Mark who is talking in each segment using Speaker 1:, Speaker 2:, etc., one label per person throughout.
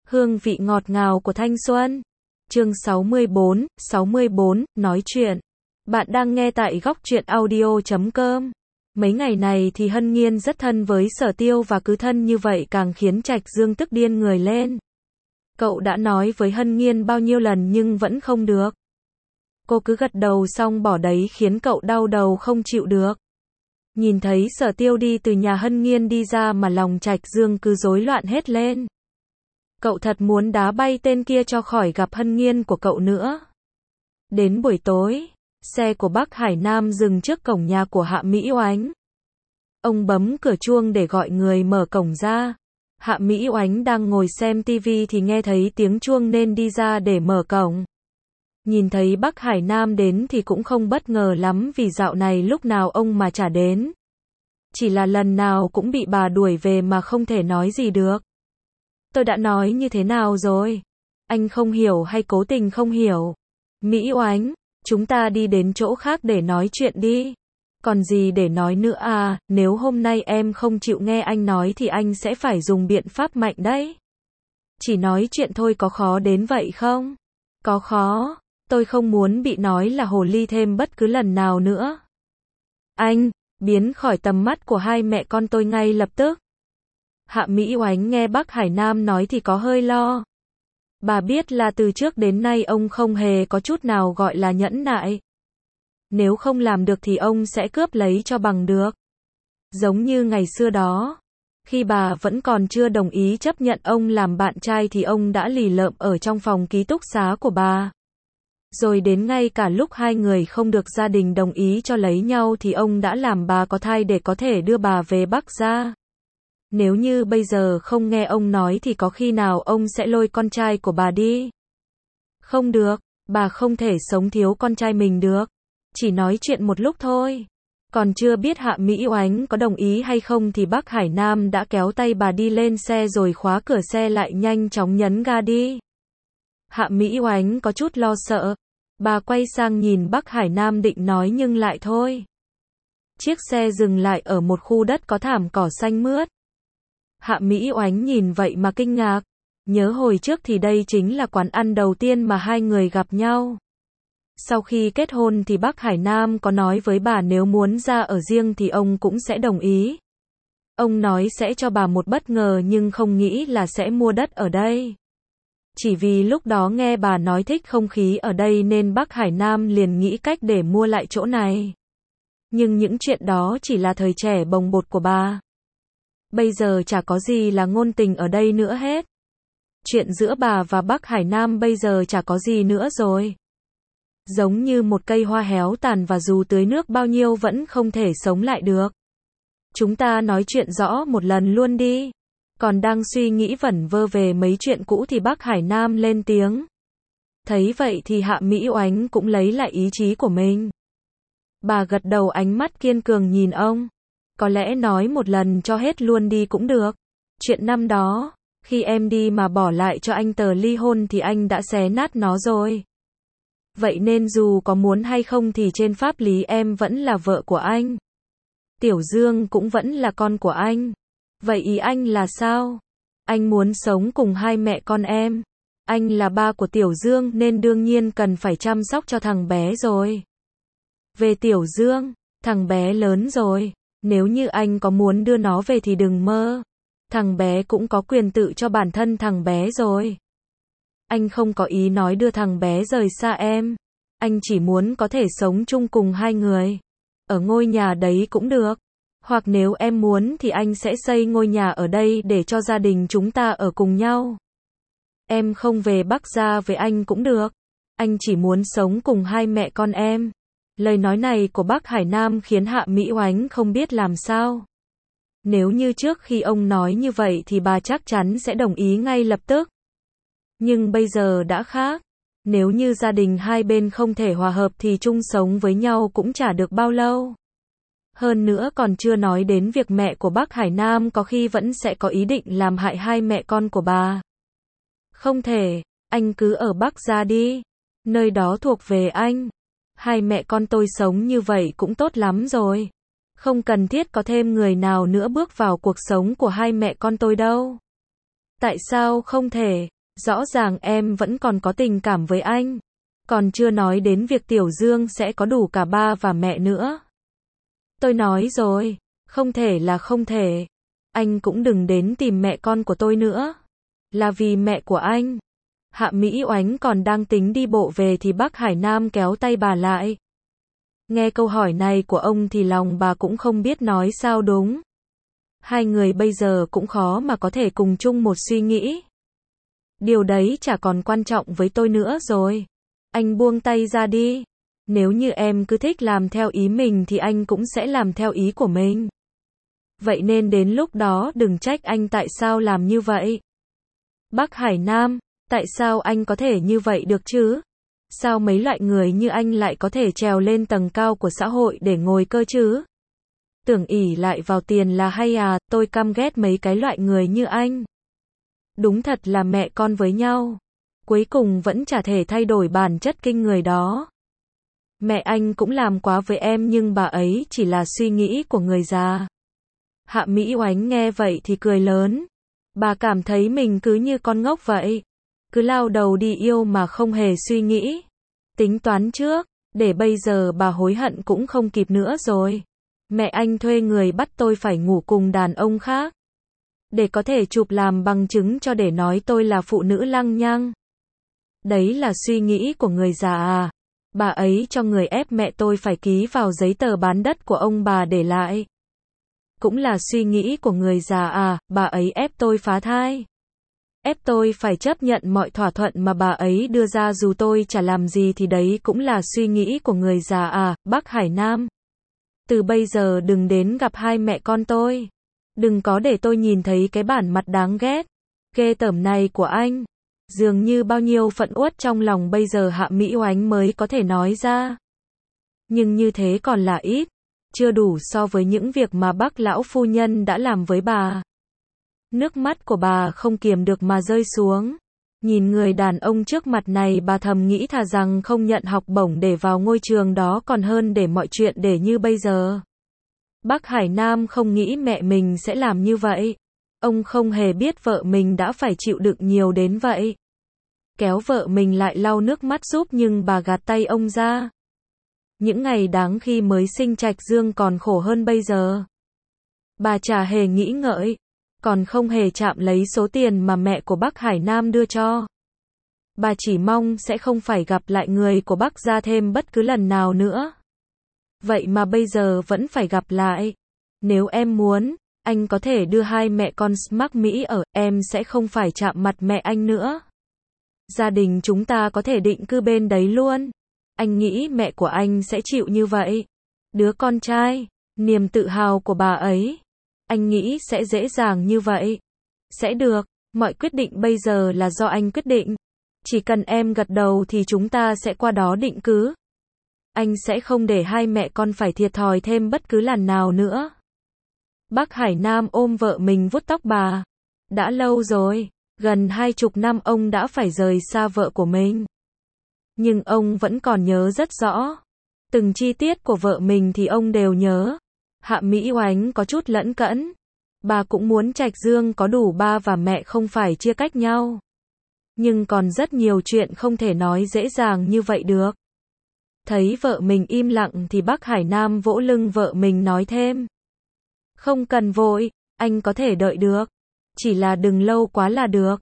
Speaker 1: Hương vị ngọt ngào của thanh xuân. Chương 64, nói chuyện. Bạn đang nghe tại góc truyện audio.com. Mấy ngày này thì Hân Nhiên rất thân với Sở Tiêu và cứ thân như vậy càng khiến Trạch Dương tức điên người lên. Cậu đã nói với Hân Nhiên bao nhiêu lần nhưng vẫn không được. Cô cứ gật đầu xong bỏ đấy khiến cậu đau đầu không chịu được. Nhìn thấy Sở Tiêu đi từ nhà Hân Nhiên đi ra mà lòng Trạch Dương cứ rối loạn hết lên. Cậu thật muốn đá bay tên kia cho khỏi gặp Hân Nhiên của cậu nữa. Đến buổi tối, xe của bác Hải Nam dừng trước cổng nhà của Hạ Mỹ Oánh. Ông bấm cửa chuông để gọi người mở cổng ra. Hạ Mỹ Oánh đang ngồi xem tivi thì nghe thấy tiếng chuông nên đi ra để mở cổng. Nhìn thấy bác Hải Nam đến thì cũng không bất ngờ lắm vì dạo này lúc nào ông mà chả đến. Chỉ là lần nào cũng bị bà đuổi về mà không thể nói gì được. Tôi đã nói như thế nào rồi? Anh không hiểu hay cố tình không hiểu? Mỹ Oánh, chúng ta đi đến chỗ khác để nói chuyện đi. Còn gì để nói nữa à, nếu hôm nay em không chịu nghe anh nói thì anh sẽ phải dùng biện pháp mạnh đấy. Chỉ nói chuyện thôi có khó đến vậy không? Có khó, tôi không muốn bị nói là hồ ly thêm bất cứ lần nào nữa. Anh, biến khỏi tầm mắt của hai mẹ con tôi ngay lập tức. Hạ Mỹ Oánh nghe bác Hải Nam nói thì có hơi lo. Bà biết là từ trước đến nay ông không hề có chút nào gọi là nhẫn nại. Nếu không làm được thì ông sẽ cướp lấy cho bằng được. Giống như ngày xưa đó, khi bà vẫn còn chưa đồng ý chấp nhận ông làm bạn trai thì ông đã lì lợm ở trong phòng ký túc xá của bà. Rồi đến ngay cả lúc hai người không được gia đình đồng ý cho lấy nhau thì ông đã làm bà có thai để có thể đưa bà về Bắc gia. Nếu như bây giờ không nghe ông nói thì có khi nào ông sẽ lôi con trai của bà đi? Không được, bà không thể sống thiếu con trai mình được. Chỉ nói chuyện một lúc thôi. Còn chưa biết Hạ Mỹ Oánh có đồng ý hay không thì bác Hải Nam đã kéo tay bà đi lên xe rồi khóa cửa xe lại nhanh chóng nhấn ga đi. Hạ Mỹ Oánh có chút lo sợ. Bà quay sang nhìn bác Hải Nam định nói nhưng lại thôi. Chiếc xe dừng lại ở một khu đất có thảm cỏ xanh mướt. Hạ Mỹ Oánh nhìn vậy mà kinh ngạc. Nhớ hồi trước thì đây chính là quán ăn đầu tiên mà hai người gặp nhau. Sau khi kết hôn thì bác Hải Nam có nói với bà nếu muốn ra ở riêng thì ông cũng sẽ đồng ý. Ông nói sẽ cho bà một bất ngờ nhưng không nghĩ là sẽ mua đất ở đây. Chỉ vì lúc đó nghe bà nói thích không khí ở đây nên bác Hải Nam liền nghĩ cách để mua lại chỗ này. Nhưng những chuyện đó chỉ là thời trẻ bồng bột của bà. Bây giờ chả có gì là ngôn tình ở đây nữa hết. Chuyện giữa bà và bác Hải Nam bây giờ chả có gì nữa rồi. Giống như một cây hoa héo tàn và dù tưới nước bao nhiêu vẫn không thể sống lại được. Chúng ta nói chuyện rõ một lần luôn đi. Còn đang suy nghĩ vẩn vơ về mấy chuyện cũ thì bác Hải Nam lên tiếng. Thấy vậy thì Hạ Mỹ Oánh cũng lấy lại ý chí của mình. Bà gật đầu ánh mắt kiên cường nhìn ông. Có lẽ nói một lần cho hết luôn đi cũng được. Chuyện năm đó, khi em đi mà bỏ lại cho anh tờ ly hôn thì anh đã xé nát nó rồi. Vậy nên dù có muốn hay không thì trên pháp lý em vẫn là vợ của anh. Tiểu Dương cũng vẫn là con của anh. Vậy ý anh là sao? Anh muốn sống cùng hai mẹ con em. Anh là ba của Tiểu Dương nên đương nhiên cần phải chăm sóc cho thằng bé rồi. Về Tiểu Dương, thằng bé lớn rồi. Nếu như anh có muốn đưa nó về thì đừng mơ. Thằng bé cũng có quyền tự cho bản thân thằng bé rồi. Anh không có ý nói đưa thằng bé rời xa em. Anh chỉ muốn có thể sống chung cùng hai người. Ở ngôi nhà đấy cũng được. Hoặc nếu em muốn thì anh sẽ xây ngôi nhà ở đây để cho gia đình chúng ta ở cùng nhau. Em không về Bắc gia với anh cũng được. Anh chỉ muốn sống cùng hai mẹ con em. Lời nói này của bác Hải Nam khiến Hạ Mỹ Oánh không biết làm sao. Nếu như trước khi ông nói như vậy thì bà chắc chắn sẽ đồng ý ngay lập tức. Nhưng bây giờ đã khác. Nếu như gia đình hai bên không thể hòa hợp thì chung sống với nhau cũng chả được bao lâu. Hơn nữa còn chưa nói đến việc mẹ của bác Hải Nam có khi vẫn sẽ có ý định làm hại hai mẹ con của bà. Không thể, anh cứ ở Bắc gia đi. Nơi đó thuộc về anh. Hai mẹ con tôi sống như vậy cũng tốt lắm rồi. Không cần thiết có thêm người nào nữa bước vào cuộc sống của hai mẹ con tôi đâu. Tại sao không thể? Rõ ràng em vẫn còn có tình cảm với anh. Còn chưa nói đến việc Tiểu Dương sẽ có đủ cả ba và mẹ nữa. Tôi nói rồi, không thể là không thể. Anh cũng đừng đến tìm mẹ con của tôi nữa. Là vì mẹ của anh. Hạ Mỹ Oánh còn đang tính đi bộ về thì bác Hải Nam kéo tay bà lại. Nghe câu hỏi này của ông thì lòng bà cũng không biết nói sao đúng. Hai người bây giờ cũng khó mà có thể cùng chung một suy nghĩ. Điều đấy chả còn quan trọng với tôi nữa rồi. Anh buông tay ra đi. Nếu như em cứ thích làm theo ý mình thì anh cũng sẽ làm theo ý của mình. Vậy nên đến lúc đó đừng trách anh tại sao làm như vậy. Bác Hải Nam, tại sao anh có thể như vậy được chứ? Sao mấy loại người như anh lại có thể trèo lên tầng cao của xã hội để ngồi cơ chứ? Tưởng ỷ lại vào tiền là hay à, tôi căm ghét mấy cái loại người như anh. Đúng thật là mẹ con với nhau. Cuối cùng vẫn chả thể thay đổi bản chất kinh người đó. Mẹ anh cũng làm quá với em nhưng bà ấy chỉ là suy nghĩ của người già. Hạ Mỹ Oánh nghe vậy thì cười lớn. Bà cảm thấy mình cứ như con ngốc vậy. Cứ lao đầu đi yêu mà không hề suy nghĩ. Tính toán trước, để bây giờ bà hối hận cũng không kịp nữa rồi. Mẹ anh thuê người bắt tôi phải ngủ cùng đàn ông khác. Để có thể chụp làm bằng chứng cho để nói tôi là phụ nữ lăng nhăng. Đấy là suy nghĩ của người già à. Bà ấy cho người ép mẹ tôi phải ký vào giấy tờ bán đất của ông bà để lại. Cũng là suy nghĩ của người già à, bà ấy ép tôi phá thai. Ép tôi phải chấp nhận mọi thỏa thuận mà bà ấy đưa ra dù tôi chả làm gì thì đấy cũng là suy nghĩ của người già à, bác Hải Nam. Từ bây giờ đừng đến gặp hai mẹ con tôi. Đừng có để tôi nhìn thấy cái bản mặt đáng ghét, ghê tởm này của anh. Dường như bao nhiêu phẫn uất trong lòng bây giờ Hạ Mỹ Oánh mới có thể nói ra. Nhưng như thế còn là ít, chưa đủ so với những việc mà bác lão phu nhân đã làm với bà. Nước mắt của bà không kiềm được mà rơi xuống. Nhìn người đàn ông trước mặt này bà thầm nghĩ thà rằng không nhận học bổng để vào ngôi trường đó còn hơn để mọi chuyện để như bây giờ. Bác Hải Nam không nghĩ mẹ mình sẽ làm như vậy. Ông không hề biết vợ mình đã phải chịu đựng nhiều đến vậy. Kéo vợ mình lại lau nước mắt giúp nhưng bà gạt tay ông ra. Những ngày đáng khi mới sinh Trạch Dương còn khổ hơn bây giờ. Bà chả hề nghĩ ngợi, còn không hề chạm lấy số tiền mà mẹ của bác Hải Nam đưa cho. Bà chỉ mong sẽ không phải gặp lại người của bác gia thêm bất cứ lần nào nữa. Vậy mà bây giờ vẫn phải gặp lại. Nếu em muốn, anh có thể đưa hai mẹ con Smart Mỹ ở, em sẽ không phải chạm mặt mẹ anh nữa. Gia đình chúng ta có thể định cư bên đấy luôn. Anh nghĩ mẹ của anh sẽ chịu như vậy. Đứa con trai, niềm tự hào của bà ấy. Anh nghĩ sẽ dễ dàng như vậy. Sẽ được, mọi quyết định bây giờ là do anh quyết định. Chỉ cần em gật đầu thì chúng ta sẽ qua đó định cư. Anh sẽ không để hai mẹ con phải thiệt thòi thêm bất cứ lần nào nữa. Bác Hải Nam ôm vợ mình vuốt tóc bà. Đã lâu rồi, gần 20 năm ông đã phải rời xa vợ của mình. Nhưng ông vẫn còn nhớ rất rõ. Từng chi tiết của vợ mình thì ông đều nhớ. Hạ Mỹ Oánh có chút lẫn cẫn. Bà cũng muốn Trạch Dương có đủ ba và mẹ không phải chia cách nhau. Nhưng còn rất nhiều chuyện không thể nói dễ dàng như vậy được. Thấy vợ mình im lặng thì bác Hải Nam vỗ lưng vợ mình nói thêm. Không cần vội, anh có thể đợi được. Chỉ là đừng lâu quá là được.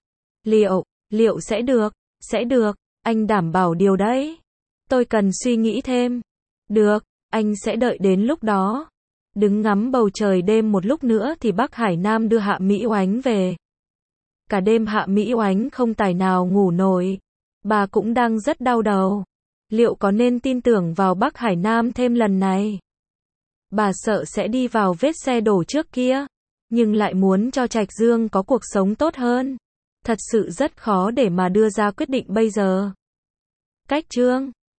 Speaker 1: Liệu sẽ được, anh đảm bảo điều đấy. Tôi cần suy nghĩ thêm. Được, anh sẽ đợi đến lúc đó. Đứng ngắm bầu trời đêm một lúc nữa thì bác Hải Nam đưa Hạ Mỹ Oánh về. Cả đêm Hạ Mỹ Oánh không tài nào ngủ nổi. Bà cũng đang rất đau đầu. Liệu có nên tin tưởng vào bác Hải Nam thêm lần này? Bà sợ sẽ đi vào vết xe đổ trước kia. Nhưng lại muốn cho Trạch Dương có cuộc sống tốt hơn. Thật sự rất khó để mà đưa ra quyết định bây giờ. Cách chương